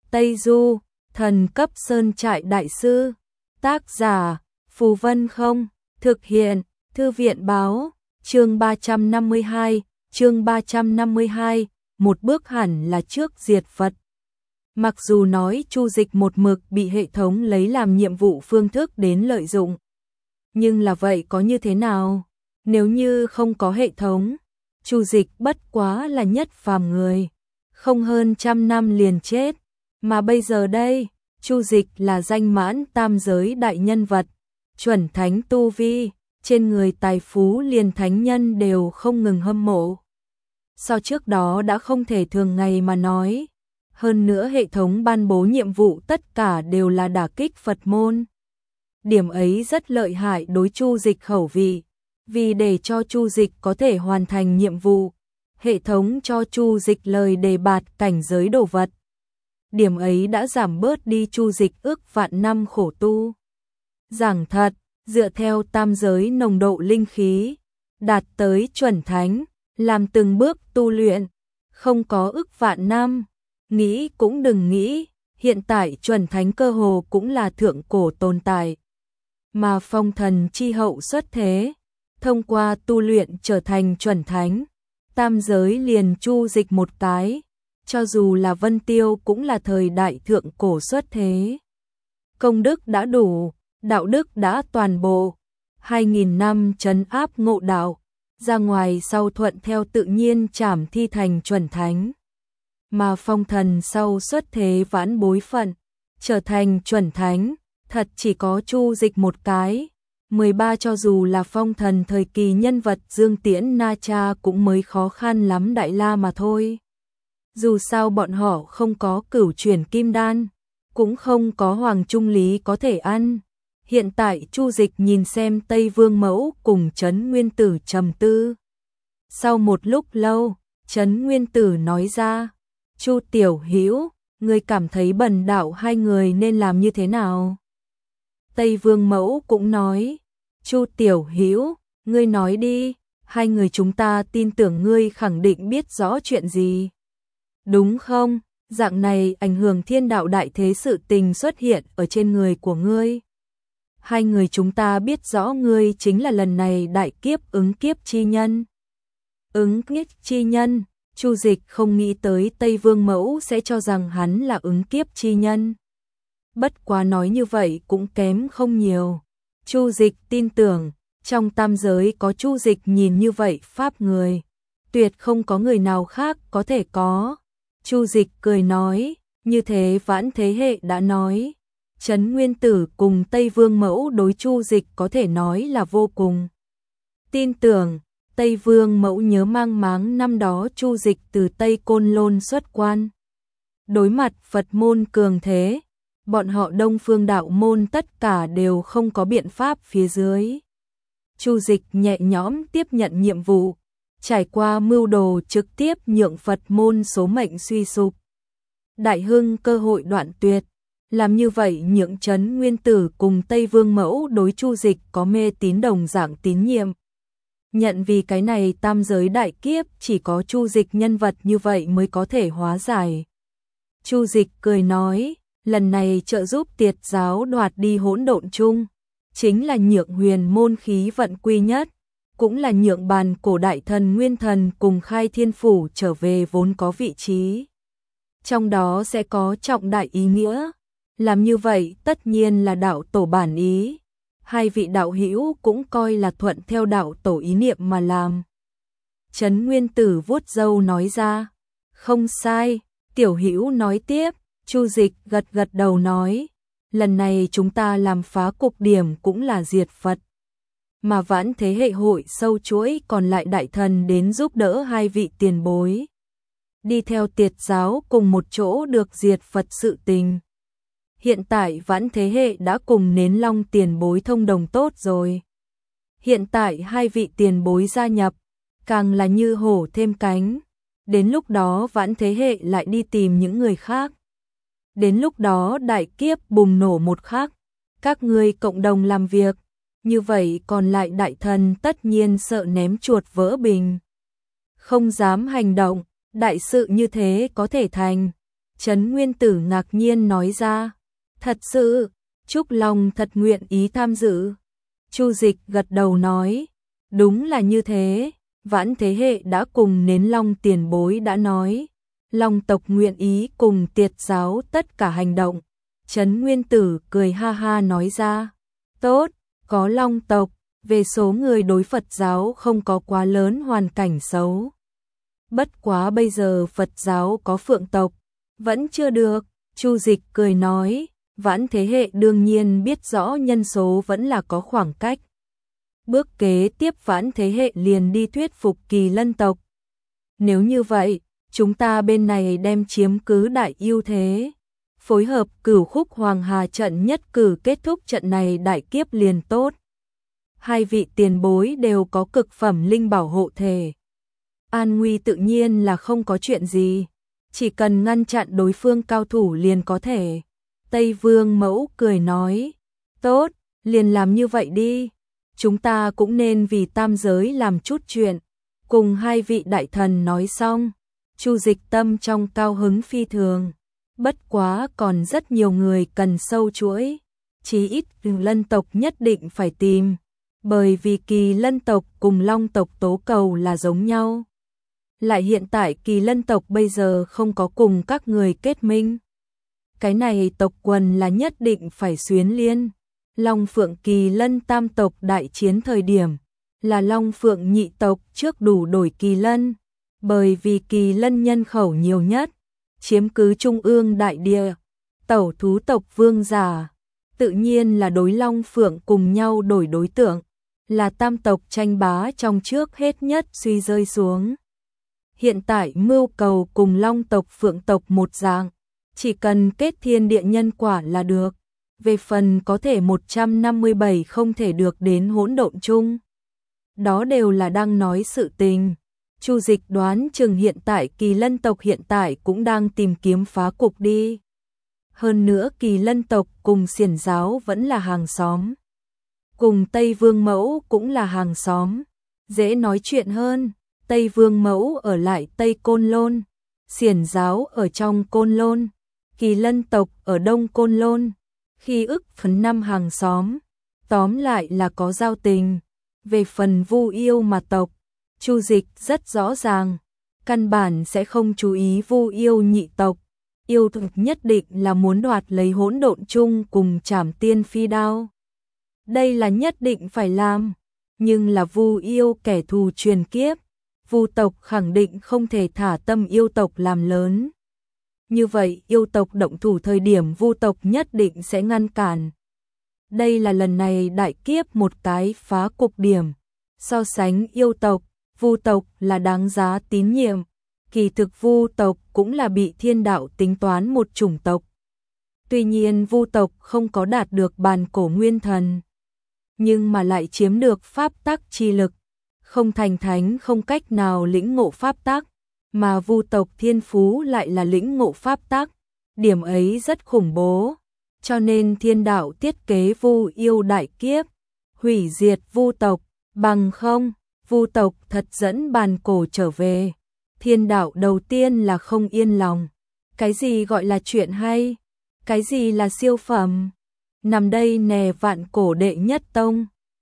Tây Du, thần cấp sơn trại đại sư. Tác giả, Phù Vân Không. Thực hiện, Thư viện báo. Chương 352, một bước hẳn là trước diệt Phật. Mặc dù nói Chu Dịch một mực bị hệ thống lấy làm nhiệm vụ phương thức đến lợi dụng, nhưng là vậy có như thế nào? Nếu như không có hệ thống, Chu Dịch bất quá là nhất phàm người, không hơn 100 năm liền chết, mà bây giờ đây, Chu Dịch là danh mãn tam giới đại nhân vật, chuẩn thánh tu vi, trên người tài phú liền thánh nhân đều không ngừng hâm mộ. So trước đó đã không thể thường ngày mà nói, hơn nữa hệ thống ban bố nhiệm vụ tất cả đều là đả kích Phật môn. Điểm ấy rất lợi hại đối Chu Dịch khẩu vị, vì để cho Chu Dịch có thể hoàn thành nhiệm vụ, hệ thống cho Chu Dịch lời đề bạt cảnh giới đồ vật. Điểm ấy đã giảm bớt đi Chu Dịch ước vạn năm khổ tu. Giảng thật, dựa theo tam giới nồng độ linh khí, đạt tới chuẩn thánh, làm từng bước tu luyện, không có ước vạn năm, nghĩ cũng đừng nghĩ, hiện tại chuẩn thánh cơ hồ cũng là thượng cổ tồn tại. Mà phong thần chi hậu xuất thế, thông qua tu luyện trở thành chuẩn thánh, tam giới liền Chu Dịch một cái, cho dù là Vân Tiêu cũng là thời đại thượng cổ xuất thế. Công đức đã đủ, đạo đức đã toàn bộ, 2000 năm trấn áp ngộ đạo, ra ngoài sau thuận theo tự nhiên trảm thi thành chuẩn thánh. Mà phong thần sau xuất thế vãn bối phận, trở thành chuẩn thánh, thật chỉ có Chu Dịch một cái. 13 cho dù là phong thần thời kỳ nhân vật Dương Tiễn Na Cha cũng mới khó khăn lắm đại la mà thôi. Dù sao bọn họ không có cửu chuyển kim đan, cũng không có hoàng trung lý có thể ăn. Hiện tại Chu Dịch nhìn xem Tây Vương Mẫu cùng Trấn Nguyên Tử trầm tư. Sau một lúc lâu, Trấn Nguyên Tử nói ra, Chu Tiểu Hữu, ngươi cảm thấy bần đạo hai người nên làm như thế nào? Tây Vương Mẫu cũng nói, Chu Tiểu Hữu, ngươi nói đi, hai người chúng ta tin tưởng ngươi khẳng định biết rõ chuyện gì. Đúng không? Dạng này ảnh hưởng thiên đạo đại thế sự tình xuất hiện ở trên người của ngươi. Hai người chúng ta biết rõ ngươi chính là lần này đại kiếp ứng kiếp chi nhân. Ứng kiếp chi nhân, Chu Dịch không nghĩ tới Tây Vương Mẫu sẽ cho rằng hắn là ứng kiếp chi nhân. Bất quá nói như vậy cũng kém không nhiều. Chu Dịch tin tưởng, trong tam giới có Chu Dịch nhìn như vậy pháp người, tuyệt không có người nào khác có thể có. Chu Dịch cười nói, như thế vãn thế hệ đã nói, Trấn Nguyên Tử cùng Tây Vương Mẫu đối Chu Dịch có thể nói là vô cùng tin tưởng. Tây Vương Mẫu nhớ mang máng năm đó Chu Dịch từ Tây Côn Lôn xuất quan, đối mặt Phật môn cường thế, bọn họ Đông Phương đạo môn tất cả đều không có biện pháp phía dưới. Chu Dịch nhẹ nhõm tiếp nhận nhiệm vụ, trải qua mưu đồ trực tiếp nhượng Phật môn số mệnh suy sụp, đại hưng cơ hội đoạn tuyệt. Làm như vậy nhượng Trấn Nguyên Tử cùng Tây Vương Mẫu đối Chu Dịch có mê tín đồng dạng tín nhiệm. Nhận vì cái này tam giới đại kiếp chỉ có Chu Dịch nhân vật như vậy mới có thể hóa giải. Chu Dịch cười nói, lần này trợ giúp Tiệt giáo đoạt đi hỗn độn chung, chính là nhượng huyền môn khí vận quy nhất, cũng là nhượng bàn cổ đại thần Nguyên Thần cùng Khai Thiên Phủ trở về vốn có vị trí. Trong đó sẽ có trọng đại ý nghĩa. Làm như vậy tất nhiên là đạo tổ bản ý. Hai vị đạo hữu cũng coi là thuận theo đạo tổ ý niệm mà làm. Trấn Nguyên Tử vuốt râu nói ra, không sai. Tiểu hữu nói tiếp. Chu Dịch gật gật đầu nói, lần này chúng ta làm phá cục điểm cũng là diệt Phật, mà vãn thế hệ hội sâu chuỗi còn lại đại thần đến giúp đỡ hai vị tiền bối, đi theo Tiệt giáo cùng một chỗ được diệt Phật sự tình. Hiện tại vãn thế hệ đã cùng Nến Long tiền bối thông đồng tốt rồi. Hiện tại hai vị tiền bối gia nhập, càng là như hổ thêm cánh. Đến lúc đó vãn thế hệ lại đi tìm những người khác. Đến lúc đó đại kiếp bùng nổ một khắc, các ngươi cộng đồng làm việc, như vậy còn lại đại thần tất nhiên sợ ném chuột vỡ bình. Không dám hành động, đại sự như thế có thể thành. Trấn Nguyên Tử ngạc nhiên nói ra. Thật sự, Trúc Long thật nguyện ý tham dự. Chu Dịch gật đầu nói, đúng là như thế, Vãn thế hệ đã cùng Nến Long tiền bối đã nói, Long tộc nguyện ý cùng Tiệt giáo tất cả hành động. Trấn Nguyên Tử cười ha ha nói ra, tốt, có Long tộc, về số người đối Phật giáo không có quá lớn hoàn cảnh xấu. Bất quá bây giờ Phật giáo có Phượng tộc, vẫn chưa được. Chu Dịch cười nói, Vãn thế hệ đương nhiên biết rõ nhân số vẫn là có khoảng cách. Bước kế tiếp Vãn thế hệ liền đi thuyết phục Kỳ Lân tộc. Nếu như vậy, chúng ta bên này đem chiếm cứ đại ưu thế. Phối hợp Cửu Khúc Hoàng Hà trận nhất cử kết thúc trận này đại kiếp liền tốt. Hai vị tiền bối đều có cực phẩm linh bảo hộ thể. An nguy tự nhiên là không có chuyện gì, chỉ cần ngăn chặn đối phương cao thủ liền có thể. Tây Vương Mẫu cười nói, tốt, liền làm như vậy đi. Chúng ta cũng nên vì tam giới làm chút chuyện. Cùng hai vị đại thần nói xong, Chu Dịch tâm trong cao hứng phi thường. Bất quá còn rất nhiều người cần sâu chuỗi, chí ít Lân tộc nhất định phải tìm, bởi vì Kỳ Lân tộc cùng Long tộc tố cầu là giống nhau. Lại hiện tại Kỳ Lân tộc bây giờ không có cùng các người kết minh. Cái này tộc quần là nhất định phải xuyến liên. Long Phượng Kỳ Lân tam tộc đại chiến thời điểm, là Long Phượng nhị tộc trước đủ đổi Kỳ Lân, bởi vì Kỳ Lân nhân khẩu nhiều nhất, chiếm cứ trung ương đại địa, tẩu thú tộc vương giả, tự nhiên là đối Long Phượng cùng nhau đổi đối tượng, là tam tộc tranh bá trong trước hết nhất suy rơi xuống. Hiện tại mưu cầu cùng Long tộc Phượng tộc một dạng, chỉ cần kết thiên địa nhân quả là được. Về phần có thể 157 không thể được đến hỗn độn chung, đó đều là đang nói sự tình. Chu Dịch đoán chừng hiện tại Kỳ Lân tộc hiện tại cũng đang tìm kiếm phá cục đi. Hơn nữa Kỳ Lân tộc cùng Xiển giáo vẫn là hàng xóm, cùng Tây Vương Mẫu cũng là hàng xóm, dễ nói chuyện hơn. Tây Vương Mẫu ở lại Tây Côn Lôn, Xiển giáo ở trong Côn Lôn, Kỳ Lân tộc ở Đông Côn Lôn. Khi ức phần 5 hàng xóm, tóm lại là có giao tình. Về phần Vu Yêu mà tộc, Chu Dịch rất rõ ràng, căn bản sẽ không chú ý Vu Yêu nhị tộc. Yêu thực nhất định là muốn đoạt lấy hỗn độn chung cùng Trảm Tiên Phi Đao. Đây là nhất định phải làm, nhưng là Vu Yêu kẻ thù truyền kiếp, Vu tộc khẳng định không thể thả tâm yêu tộc làm lớn. Như vậy yêu tộc động thủ thời điểm Vu tộc nhất định sẽ ngăn cản. Đây là lần này đại kiếp một cái phá cục điểm. So sánh yêu tộc, Vu tộc là đáng giá tín nhiệm. Kỳ thực Vu tộc cũng là bị thiên đạo tính toán một chủng tộc. Tuy nhiên Vu tộc không có đạt được bàn cổ nguyên thần, nhưng mà lại chiếm được pháp tắc chi lực. Không thành thánh không cách nào lĩnh ngộ pháp tắc. Mà Vu tộc thiên phú lại là lĩnh ngộ pháp tắc, điểm ấy rất khủng bố, cho nên thiên đạo thiết kế Vu yêu đại kiếp, hủy diệt Vu tộc, bằng không, Vu tộc thật dẫn bàn cổ trở về. Thiên đạo đầu tiên là không yên lòng, cái gì gọi là chuyện hay, cái gì là siêu phẩm, nằm đây nè vạn cổ đệ nhất tông.